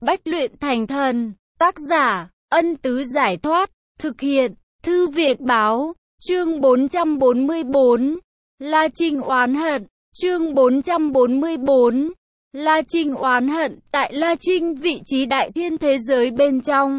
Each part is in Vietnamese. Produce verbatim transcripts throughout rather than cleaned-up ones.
Bách luyện thành thần. Tác giả, Ân Tứ Giải Thoát. Thực hiện, Thư Việt Báo. Chương bốn trăm bốn mươi bốn. La Trinh oán hận. Chương bốn trăm bốn mươi bốn. La Trinh oán hận. Tại La Trinh, vị trí đại thiên thế giới bên trong,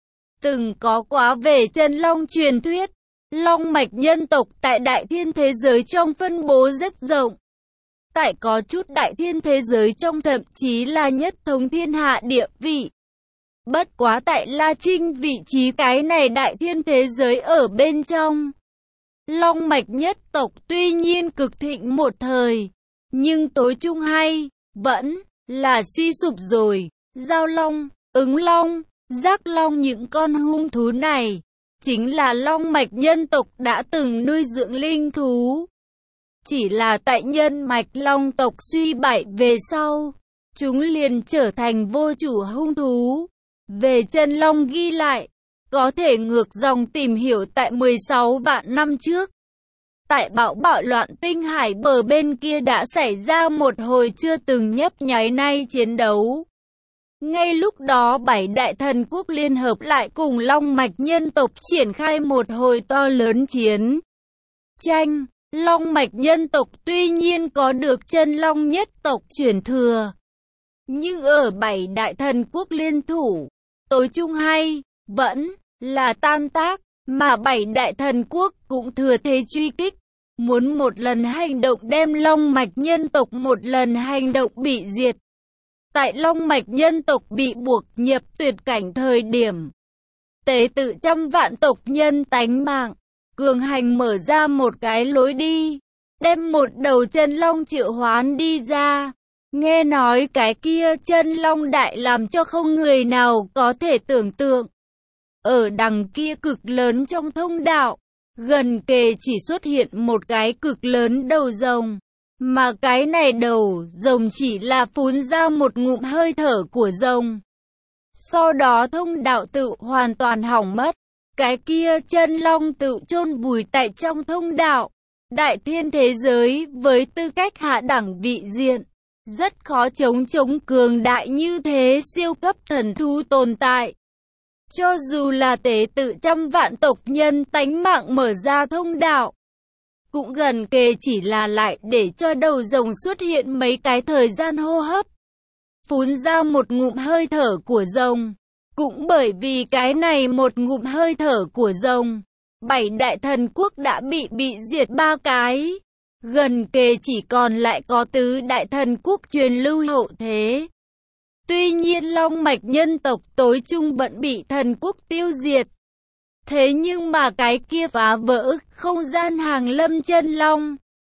từng có quá về chân long truyền thuyết. Long mạch nhân tộc tại đại thiên thế giới trong phân bố rất rộng. Tại có chút đại thiên thế giới trong thậm chí là nhất thống thiên hạ địa vị. Bất quá tại La Trinh, vị trí cái này đại thiên thế giới ở bên trong, long mạch nhất tộc tuy nhiên cực thịnh một thời, nhưng tối chung hay vẫn là suy sụp rồi. Giao long, ứng long, giác long, những con hung thú này chính là long mạch nhân tộc đã từng nuôi dưỡng linh thú. Chỉ là tại nhân mạch long tộc suy bại về sau, chúng liền trở thành vô chủ hung thú. Về chân long ghi lại, có thể ngược dòng tìm hiểu tại mười sáu vạn năm trước. Tại bão bạo loạn tinh hải bờ bên kia đã xảy ra một hồi chưa từng nhấp nháy nay chiến đấu. Ngay lúc đó bảy đại thần quốc liên hợp lại cùng long mạch nhân tộc triển khai một hồi to lớn chiến tranh. Long mạch nhân tộc tuy nhiên có được chân long nhất tộc truyền thừa, nhưng ở bảy đại thần quốc liên thủ, tối chung hay vẫn là tan tác, mà bảy đại thần quốc cũng thừa thế truy kích, muốn một lần hành động đem long mạch nhân tộc một lần hành động bị diệt. Tại long mạch nhân tộc bị buộc nhập tuyệt cảnh thời điểm, tế tự trăm vạn tộc nhân tánh mạng, cường hành mở ra một cái lối đi, đem một đầu chân long triệu hoán đi ra. Nghe nói cái kia chân long đại làm cho không người nào có thể tưởng tượng. Ở đằng kia cực lớn trong thông đạo, gần kề chỉ xuất hiện một cái cực lớn đầu rồng, mà cái này đầu rồng chỉ là phun ra một ngụm hơi thở của rồng. Sau đó thông đạo tự hoàn toàn hỏng mất. Cái kia chân long tự chôn vùi tại trong thông đạo. Đại thiên thế giới với tư cách hạ đẳng vị diện, rất khó chống chống cường đại như thế siêu cấp thần thú tồn tại. Cho dù là tế tự trăm vạn tộc nhân tánh mạng mở ra thông đạo, cũng gần kề chỉ là lại để cho đầu rồng xuất hiện mấy cái thời gian hô hấp, phun ra một ngụm hơi thở của rồng. Cũng bởi vì cái này một ngụm hơi thở của rồng, bảy đại thần quốc đã bị bị diệt ba cái. Gần kề chỉ còn lại có tứ đại thần quốc truyền lưu hậu thế. Tuy nhiên long mạch nhân tộc tối chung vẫn bị thần quốc tiêu diệt. Thế nhưng mà cái kia phá vỡ không gian hàng lâm chân long,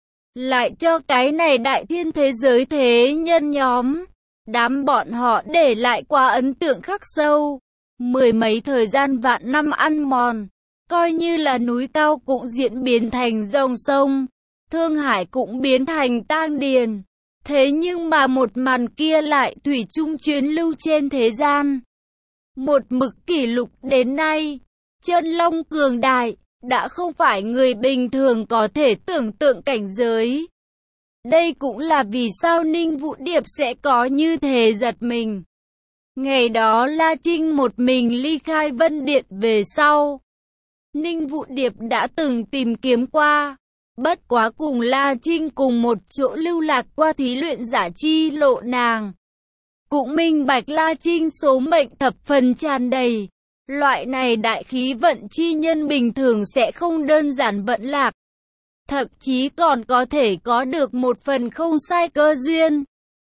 lại cho cái này đại thiên thế giới thế nhân nhóm, đám bọn họ để lại quá ấn tượng khắc sâu. Mười mấy thời gian vạn năm ăn mòn, coi như là núi cao cũng diễn biến thành dòng sông, Thương Hải cũng biến thành tang điền. Thế nhưng mà một màn kia lại thủy chung chuyến lưu trên thế gian. Một mực kỷ lục đến nay, chân long cường đại, đã không phải người bình thường có thể tưởng tượng cảnh giới. Đây cũng là vì sao Ninh Vũ Điệp sẽ có như thế giật mình. Ngày đó La Trinh một mình ly khai Vân Điện về sau, Ninh Vũ Điệp đã từng tìm kiếm qua, bất quá cùng La Trinh cùng một chỗ lưu lạc qua thí luyện giả chi lộ, nàng cũng minh bạch La Trinh số mệnh thập phần tràn đầy. Loại này đại khí vận chi nhân bình thường sẽ không đơn giản vận lạc, thậm chí còn có thể có được một phần không sai cơ duyên,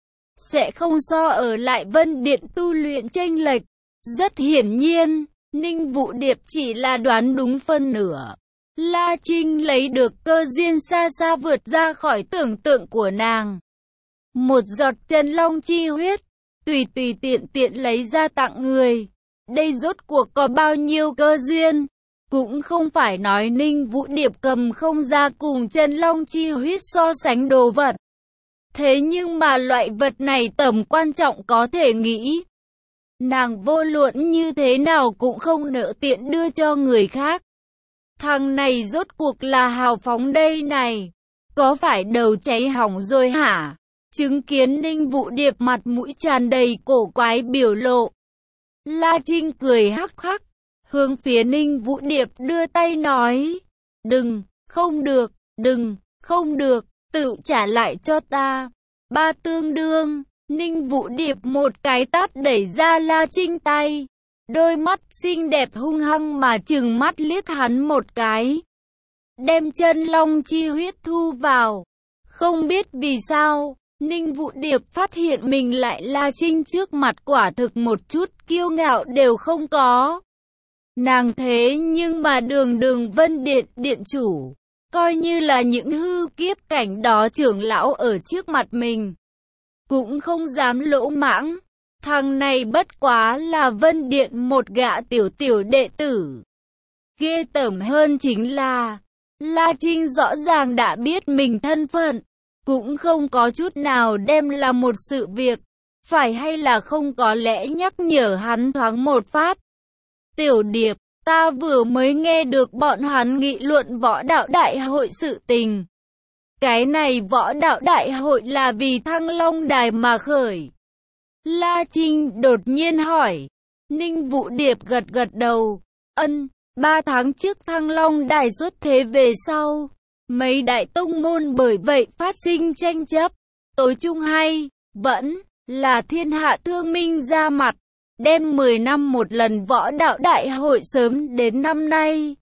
sẽ không so ở lại Vân Điện tu luyện chênh lệch. Rất hiển nhiên, Ninh Vũ Điệp chỉ là đoán đúng phân nửa. La Trinh lấy được cơ duyên xa xa vượt ra khỏi tưởng tượng của nàng. Một giọt chân long chi huyết, tùy tùy tiện tiện lấy ra tặng người. Đây rốt cuộc có bao nhiêu cơ duyên? Cũng không phải nói Ninh Vũ Điệp cầm không ra cùng chân long chi huyết so sánh đồ vật. Thế nhưng mà loại vật này tầm quan trọng có thể nghĩ. Nàng vô luận như thế nào cũng không nỡ tiện đưa cho người khác. Thằng này rốt cuộc là hào phóng đây này. Có phải đầu cháy hỏng rồi hả? chứng kiến Ninh Vũ Điệp mặt mũi tràn đầy cổ quái biểu lộ. La Trinh cười hắc hắc, hướng phía Ninh Vũ Điệp đưa tay nói, đừng, không được, đừng, không được, tự trả lại cho ta. Ba tương đương, Ninh Vũ Điệp một cái tát đẩy ra La Trinh tay. Đôi mắt xinh đẹp hung hăng mà trừng mắt liếc hắn một cái. Đem chân long chi huyết thu vào. Không biết vì sao, Ninh Vũ Điệp phát hiện mình lại La Trinh trước mặt quả thực một chút kiêu ngạo đều không có. Nàng thế nhưng mà đường đường Vân Điện điện chủ, coi như là những hư kiếp cảnh đó trưởng lão ở trước mặt mình, cũng không dám lỗ mãng. Thằng này bất quá là Vân Điện một gã tiểu tiểu đệ tử. Ghê tởm hơn chính là, La Trinh rõ ràng đã biết mình thân phận, cũng không có chút nào đem là một sự việc, phải hay là không có lẽ nhắc nhở hắn thoáng một phát. Tiểu Điệp, ta vừa mới nghe được bọn hắn nghị luận võ đạo đại hội sự tình. Cái này võ đạo đại hội là vì Thăng Long Đài mà khởi. La Trinh đột nhiên hỏi. Ninh Vũ Điệp gật gật đầu. Ân, ba tháng trước Thăng Long Đài xuất thế về sau, mấy đại tông môn bởi vậy phát sinh tranh chấp. Tối chung hay, vẫn là Thiên Hạ Thương Minh ra mặt, đem mười năm một lần võ đạo đại hội sớm đến năm nay.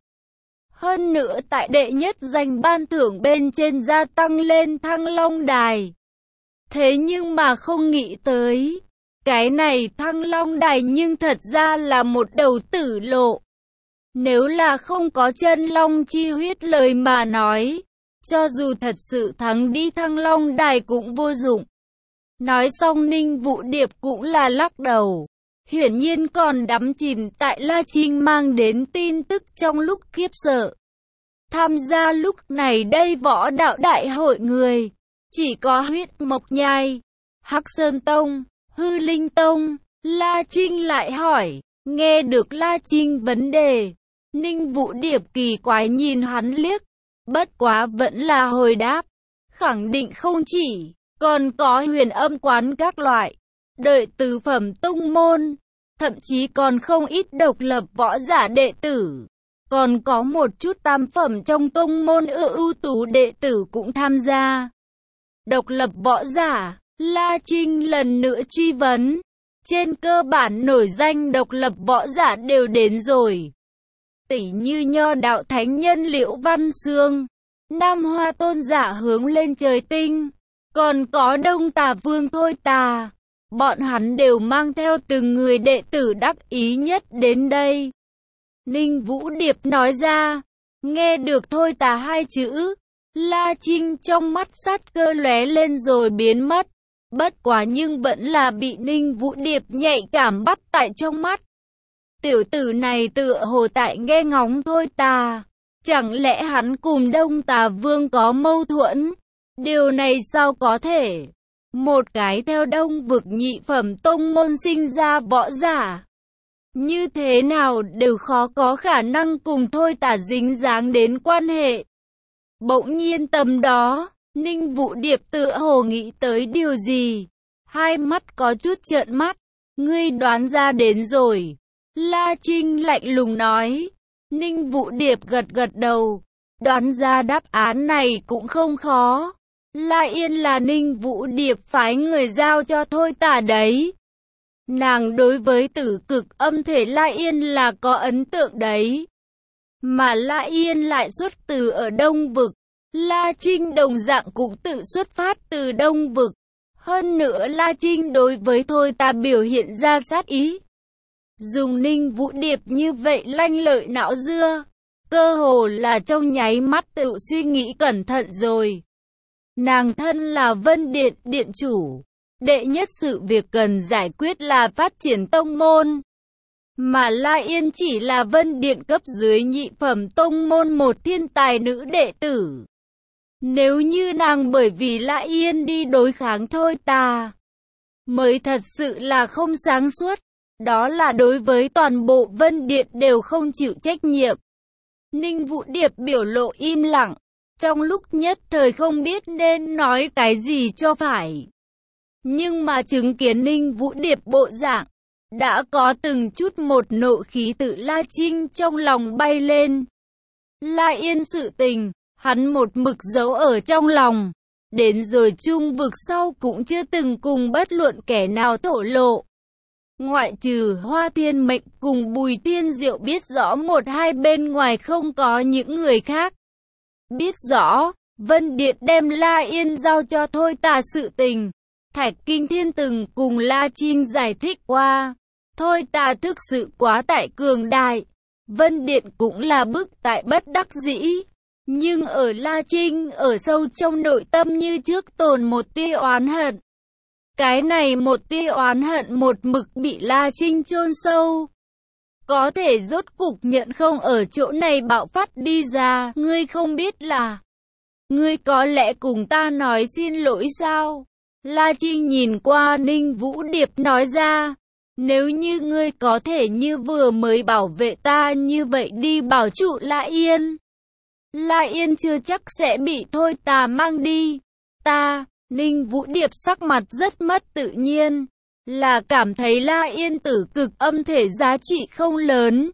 Hơn nữa tại đệ nhất danh ban thưởng bên trên gia tăng lên Thăng Long Đài. Thế nhưng mà không nghĩ tới, cái này Thăng Long Đài nhưng thật ra là một đầu tử lộ. Nếu là không có chân long chi huyết lời mà nói, cho dù thật sự thắng đi Thăng Long Đài cũng vô dụng. Nói xong Ninh Vũ Điệp cũng là lắc đầu. Hiển nhiên còn đắm chìm tại La Trinh mang đến tin tức trong lúc khiếp sợ. Tham gia lúc này đây võ đạo đại hội người, chỉ có Huyết Mộc Nhai, Hắc Sơn Tông, Hư Linh Tông. La Trinh lại hỏi. Nghe được La Trinh vấn đề, Ninh Vũ Điệp kỳ quái nhìn hắn liếc, bất quá vẫn là hồi đáp. Khẳng định không chỉ, còn có Huyền Âm quán các loại, đợi tứ phẩm tông môn, thậm chí còn không ít độc lập võ giả đệ tử. Còn có một chút tam phẩm trong tông môn ưu ưu tú đệ tử cũng tham gia. Độc lập võ giả, La Trinh lần nữa truy vấn. Trên cơ bản nổi danh độc lập võ giả đều đến rồi. Tỷ như Nho Đạo Thánh Nhân Liễu Văn Xương, Nam Hoa Tôn Giả Hướng Lên Trời Tinh, còn có Đông Tà Vương Thôi Tà. Bọn hắn đều mang theo từng người đệ tử đắc ý nhất đến đây. Ninh Vũ Điệp nói ra. Nghe được Thôi Tà hai chữ, La Trinh trong mắt sát cơ lóe lên rồi biến mất. Bất quá nhưng vẫn là bị Ninh Vũ Điệp nhạy cảm bắt tại trong mắt. Tiểu tử này tựa hồ tại nghe ngóng Thôi Tà. Chẳng lẽ hắn cùng Đông Tà Vương có mâu thuẫn? Điều này sao có thể? Một cái theo Đông vực nhị phẩm tông môn sinh ra võ giả, như thế nào đều khó có khả năng cùng Thôi Tà dính dáng đến quan hệ. Bỗng nhiên tầm đó, Ninh Vũ Điệp tựa hồ nghĩ tới điều gì, hai mắt có chút trợn mắt. Ngươi đoán ra đến rồi. La Trinh lạnh lùng nói. Ninh Vũ Điệp gật gật đầu. Đoán ra đáp án này cũng không khó. La Yên là Ninh Vũ Điệp phái người giao cho Thôi Tà đấy. Nàng đối với tử cực âm thể La Yên là có ấn tượng đấy. Mà La Yên lại xuất từ ở Đông vực. La Trinh đồng dạng cũng tự xuất phát từ Đông vực. Hơn nữa La Trinh đối với Thôi Tà biểu hiện ra sát ý. Dùng Ninh Vũ Điệp như vậy lanh lợi não dưa, cơ hồ là trong nháy mắt tự suy nghĩ cẩn thận rồi. Nàng thân là Vân Điện điện chủ, đệ nhất sự việc cần giải quyết là phát triển tông môn. Mà La Yên chỉ là Vân Điện cấp dưới nhị phẩm tông môn một thiên tài nữ đệ tử. Nếu như nàng bởi vì La Yên đi đối kháng Thôi Tà, mới thật sự là không sáng suốt. Đó là đối với toàn bộ Vân Điện đều không chịu trách nhiệm. Ninh Vũ Điệp biểu lộ im lặng, trong lúc nhất thời không biết nên nói cái gì cho phải. Nhưng mà chứng kiến Ninh Vũ Điệp bộ dạng, đã có từng chút một nộ khí tự La Trinh trong lòng bay lên. La Yên sự tình, hắn một mực giấu ở trong lòng. Đến rồi trung vực sau cũng chưa từng cùng bất luận kẻ nào thổ lộ. Ngoại trừ Hoa Thiên Mệnh cùng Bùi Tiên Diệu biết rõ một hai bên ngoài không có những người khác. Biết rõ, Vân Điện đem La Yên giao cho Thôi Tà sự tình. Thạch Kinh Thiên từng cùng La Trinh giải thích qua. Thôi Tà thực sự quá tại cường đại. Vân Điện cũng là bức tại bất đắc dĩ. Nhưng ở La Trinh ở sâu trong nội tâm như trước tồn một tia oán hận. Cái này một tia oán hận một mực bị La Trinh chôn sâu. Có thể rốt cục nhận không ở chỗ này bạo phát đi ra. Ngươi không biết là ngươi có lẽ cùng ta nói xin lỗi sao? La Trinh nhìn qua Ninh Vũ Điệp nói ra. Nếu như ngươi có thể như vừa mới bảo vệ ta như vậy đi bảo trụ La Yên. La Yên chưa chắc sẽ bị Thôi Tà mang đi. Ta, Ninh Vũ Điệp sắc mặt rất mất tự nhiên. Là cảm thấy La Yên tử cực âm thể giá trị không lớn.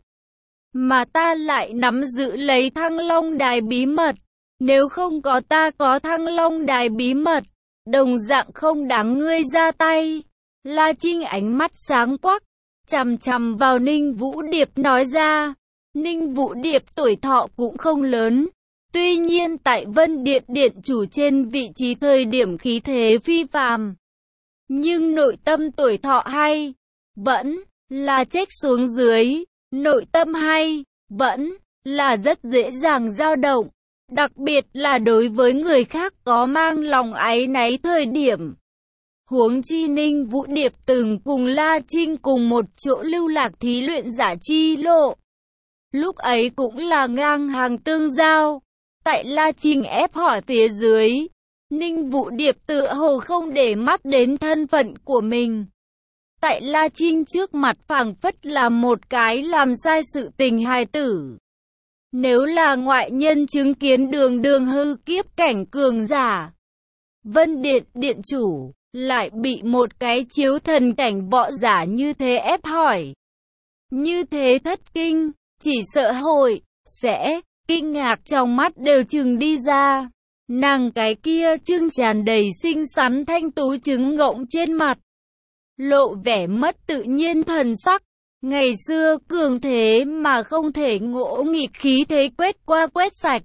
Mà ta lại nắm giữ lấy Thăng Long Đài bí mật. Nếu không có ta có Thăng Long Đài bí mật, đồng dạng không đáng ngươi ra tay. La Trinh ánh mắt sáng quắc, chằm chằm vào Ninh Vũ Điệp nói ra. Ninh Vũ Điệp tuổi thọ cũng không lớn. Tuy nhiên tại Vân Điện Điện chủ trên vị trí thời điểm khí thế phi phàm. Nhưng nội tâm tuổi thọ hay, vẫn là chết xuống dưới. Nội tâm hay, vẫn là rất dễ dàng dao động. Đặc biệt là đối với người khác có mang lòng áy náy thời điểm. Huống chi Ninh Vũ Điệp từng cùng La Trinh cùng một chỗ lưu lạc thí luyện giả chi lộ. Lúc ấy cũng là ngang hàng tương giao. Tại La Trinh ép hỏi phía dưới, Ninh Vũ Điệp tựa hồ không để mắt đến thân phận của mình. Tại La Trinh trước mặt phảng phất là một cái làm sai sự tình hài tử. Nếu là ngoại nhân chứng kiến đường đường hư kiếp cảnh cường giả, Vân Điện Điện chủ lại bị một cái chiếu thần cảnh võ giả như thế ép hỏi. Như thế thất kinh, chỉ sợ hội, sẽ, kinh ngạc trong mắt đều trừng đi ra. Nàng cái kia trưng tràn đầy xinh xắn thanh tú trứng ngỗng trên mặt. Lộ vẻ mất tự nhiên thần sắc. Ngày xưa cường thế mà không thể ngỗ nghịch khí thế quét qua quét sạch.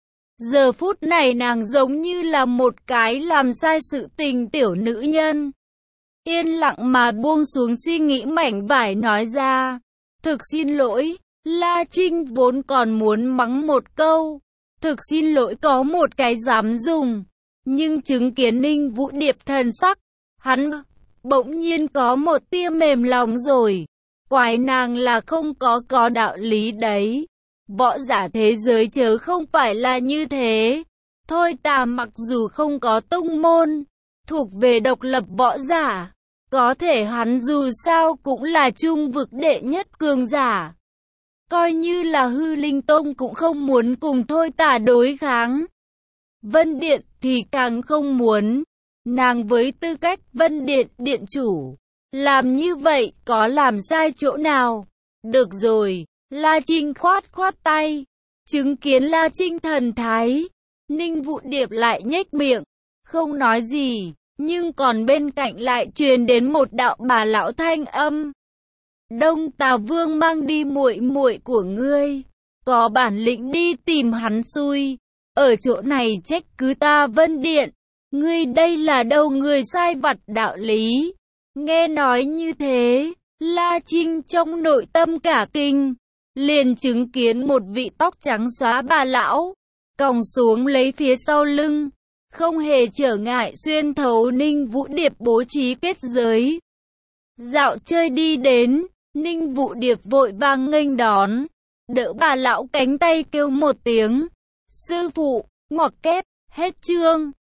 Giờ phút này nàng giống như là một cái làm sai sự tình tiểu nữ nhân. Yên lặng mà buông xuống suy nghĩ mảnh vải nói ra. Thực xin lỗi, La Trinh vốn còn muốn mắng một câu. Thực xin lỗi có một cái dám dùng. Nhưng chứng kiến Ninh Vũ Điệp thần sắc, hắn bỗng nhiên có một tia mềm lòng rồi. Quái nàng là không có có đạo lý đấy. Võ giả thế giới chớ không phải là như thế. Thôi Tà mặc dù không có tông môn, thuộc về độc lập võ giả, có thể hắn dù sao cũng là trung vực đệ nhất cường giả. Coi như là Hư Linh Tông cũng không muốn cùng Thôi Tà đối kháng. Vân Điện thì càng không muốn. Nàng với tư cách Vân Điện điện chủ, làm như vậy có làm sai chỗ nào? Được rồi, La Trinh khoát khoát tay. Chứng kiến La Trinh thần thái, Ninh Vũ Điệp lại nhếch miệng, không nói gì, nhưng còn bên cạnh lại truyền đến một đạo bà lão thanh âm. Đông Tà Vương mang đi muội muội của ngươi, có bản lĩnh đi tìm hắn xui, ở chỗ này trách cứ ta Vân Điện, ngươi đây là đâu người sai vặt đạo lý. Nghe nói như thế, La Trinh trong nội tâm cả kinh, liền chứng kiến một vị tóc trắng xóa bà lão, còng xuống lấy phía sau lưng, không hề trở ngại xuyên thấu Ninh Vũ Điệp bố trí kết giới. Dạo chơi đi đến, Ninh Vũ Điệp vội vàng nghênh đón, đỡ bà lão cánh tay kêu một tiếng. Sư phụ, ngoặc kép, hết chương.